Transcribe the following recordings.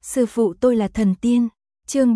Sư phụ tôi là thần tiên. Chương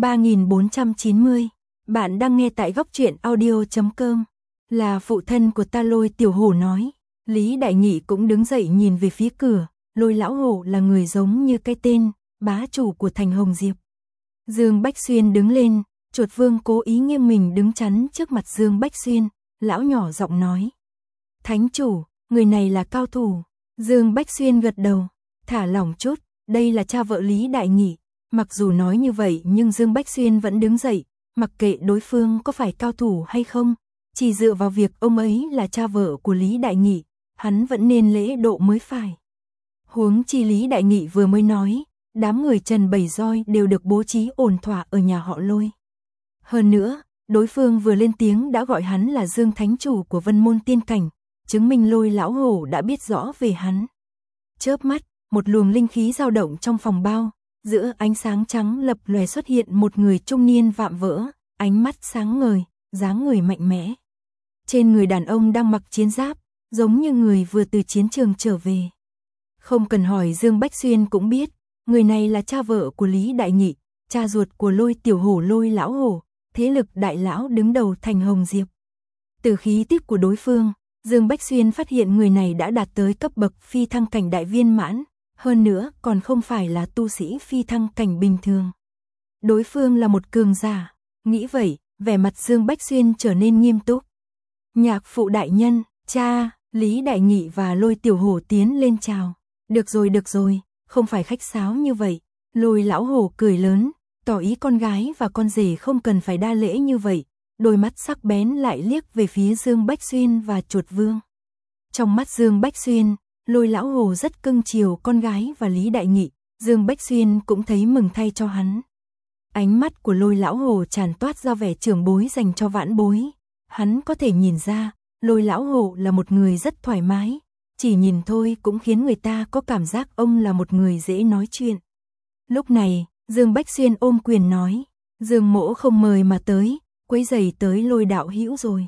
3490. Bạn đang nghe tại góc truyện audio.com. Là phụ thân của ta, Lôi Tiểu Hổ nói. Lý Đại Nghị cũng đứng dậy nhìn về phía cửa. Lôi lão hổ là người giống như cái tên, bá chủ của thành Hồng Diệp. Dương Bách Xuyên đứng lên, Chuột Vương cố ý nghiêng mình đứng chắn trước mặt Dương Bách Xuyên. Lão nhỏ giọng nói. Thánh chủ, người này là cao thủ. Dương Bách Xuyên gật đầu, thả lỏng chút, đây là cha vợ Lý Đại Nghị. Mặc dù nói như vậy nhưng Dương Bách Xuyên vẫn đứng dậy, mặc kệ đối phương có phải cao thủ hay không, chỉ dựa vào việc ông ấy là cha vợ của Lý Đại Nghị, hắn vẫn nên lễ độ mới phải. Huống chi Lý Đại Nghị vừa mới nói, đám người Trần Bảy Roi đều được bố trí ổn thỏa ở nhà họ Lôi. Hơn nữa, đối phương vừa lên tiếng đã gọi hắn là Dương Thánh Chủ của Vân Môn Tiên Cảnh, chứng minh Lôi lão hổ đã biết rõ về hắn. Chớp mắt, một luồng linh khí dao động trong phòng bao, giữa ánh sáng trắng lập lòe xuất hiện một người trung niên vạm vỡ, ánh mắt sáng ngời, dáng người mạnh mẽ. Trên người đàn ông đang mặc chiến giáp, giống như người vừa từ chiến trường trở về. Không cần hỏi Dương Bách Xuyên cũng biết, người này là cha vợ của Lý Đại Nghị, cha ruột của Lôi Tiểu Hổ Lôi lão hổ, thế lực đại lão đứng đầu thành Hồng Diệp. Từ khí tức của đối phương, Dương Bách Xuyên phát hiện người này đã đạt tới cấp bậc phi thăng cảnh đại viên mãn, hơn nữa còn không phải là tu sĩ phi thăng cảnh bình thường. Đối phương là một cường giả, nghĩ vậy, vẻ mặt Dương Bách Xuyên trở nên nghiêm túc. Nhạc phụ đại nhân, cha, Lý Đại Nghị và Lôi Tiểu Hổ tiến lên chào. Được rồi, không phải khách sáo như vậy. Lôi lão hổ cười lớn, tỏ ý con gái và con rể không cần phải đa lễ như vậy. Đôi mắt sắc bén lại liếc về phía Dương Bách Xuyên và Chuột Vương. Trong mắt Dương Bách Xuyên, Lôi lão hổ rất cưng chiều con gái và Lý Đại Nghị, Dương Bách Xuyên cũng thấy mừng thay cho hắn. Ánh mắt của Lôi lão hổ tràn toát ra vẻ trưởng bối dành cho vãn bối. Hắn có thể nhìn ra, Lôi lão hổ là một người rất thoải mái, chỉ nhìn thôi cũng khiến người ta có cảm giác ông là một người dễ nói chuyện. Lúc này, Dương Bách Xuyên ôm quyền nói, Dương mỗ không mời mà tới, quấy rầy tới Lôi đạo hữu rồi.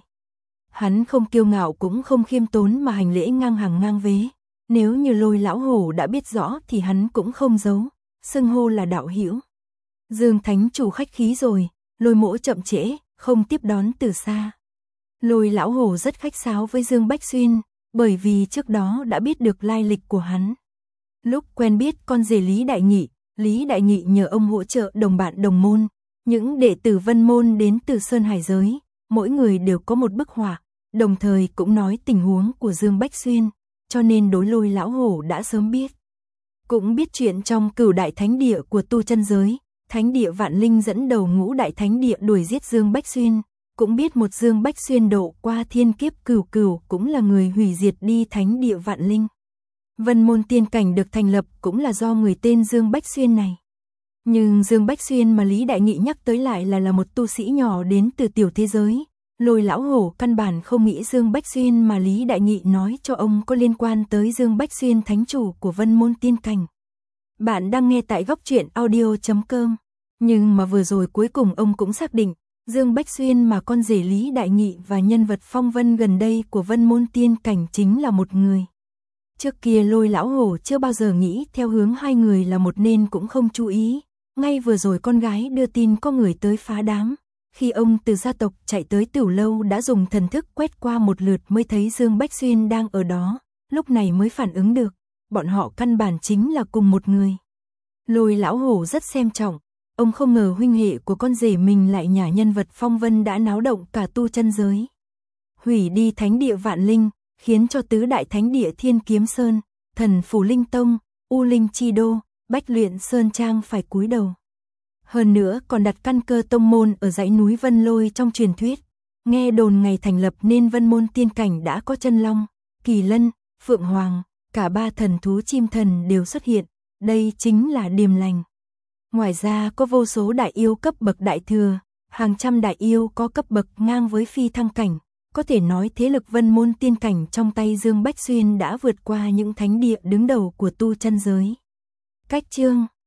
Hắn không kiêu ngạo cũng không khiêm tốn mà hành lễ ngang hàng ngang vế. Nếu như Lôi lão hổ đã biết rõ thì hắn cũng không giấu, xưng hô là đạo hữu. Dương Thánh Chủ khách khí rồi, Lôi mỗ chậm trễ, không tiếp đón từ xa. Lôi lão hổ rất khách sáo với Dương Bách Xuyên, bởi vì trước đó đã biết được lai lịch của hắn. Lúc quen biết con rể Lý Đại Nghị nhờ ông hỗ trợ đồng bạn đồng môn, những đệ tử Vân Môn đến từ Sơn Hải giới, mỗi người đều có một bức họa, đồng thời cũng nói tình huống của Dương Bách Xuyên, cho nên đối Lôi lão hổ đã sớm biết. Cũng biết chuyện trong Cửu Đại Thánh Địa của tu chân giới, Thánh Địa Vạn Linh dẫn đầu Ngũ Đại Thánh Địa đuổi giết Dương Bách Xuyên, cũng biết một Dương Bách Xuyên độ qua thiên kiếp cửu cửu cũng là người hủy diệt đi Thánh Địa Vạn Linh. Vân Môn Tiên Cảnh được thành lập cũng là do người tên Dương Bách Xuyên này. Nhưng Dương Bách Xuyên mà Lý Đại Nghị nhắc tới lại là một tu sĩ nhỏ đến từ tiểu thế giới. Lôi lão hổ căn bản không nghĩ Dương Bách Xuyên mà Lý Đại Nghị nói cho ông có liên quan tới Dương Bách Xuyên thánh chủ của Vân Môn Tiên Cảnh. Bạn đang nghe tại góc truyện audio.com. Nhưng mà vừa rồi cuối cùng ông cũng xác định, Dương Bách Xuyên mà con rể Lý Đại Nghị và nhân vật phong vân gần đây của Vân Môn Tiên Cảnh chính là một người. Trước kia Lôi lão hổ chưa bao giờ nghĩ theo hướng hai người là một nên cũng không chú ý. Ngay vừa rồi con gái đưa tin có người tới phá đám. Khi ông từ gia tộc chạy tới Tửu Lâu đã dùng thần thức quét qua một lượt mới thấy Dương Bách Xuyên đang ở đó, lúc này mới phản ứng được, bọn họ căn bản chính là cùng một người. Lôi lão hổ rất xem trọng, ông không ngờ huynh hệ của con rể mình lại nhả nhân vật phong vân đã náo động cả tu chân giới. Hủy đi Thánh Địa Vạn Linh, khiến cho tứ đại thánh địa Thiên Kiếm Sơn, Thần Phủ Linh Tông, U Linh Chi Đô, Bách Luyện Sơn Trang phải cúi đầu. Hơn nữa còn đặt căn cơ tông môn ở dãy núi Vân Lôi trong truyền thuyết. Nghe đồn ngày thành lập nên Vân Môn Tiên Cảnh đã có chân long, kỳ lân, phượng hoàng, cả ba thần thú chim thần đều xuất hiện. Đây chính là điềm lành. Ngoài ra có vô số đại yêu cấp bậc đại thừa, hàng trăm đại yêu có cấp bậc ngang với phi thăng cảnh. Có thể nói thế lực Vân Môn Tiên Cảnh trong tay Dương Bách Xuyên đã vượt qua những thánh địa đứng đầu của tu chân giới. Cách chương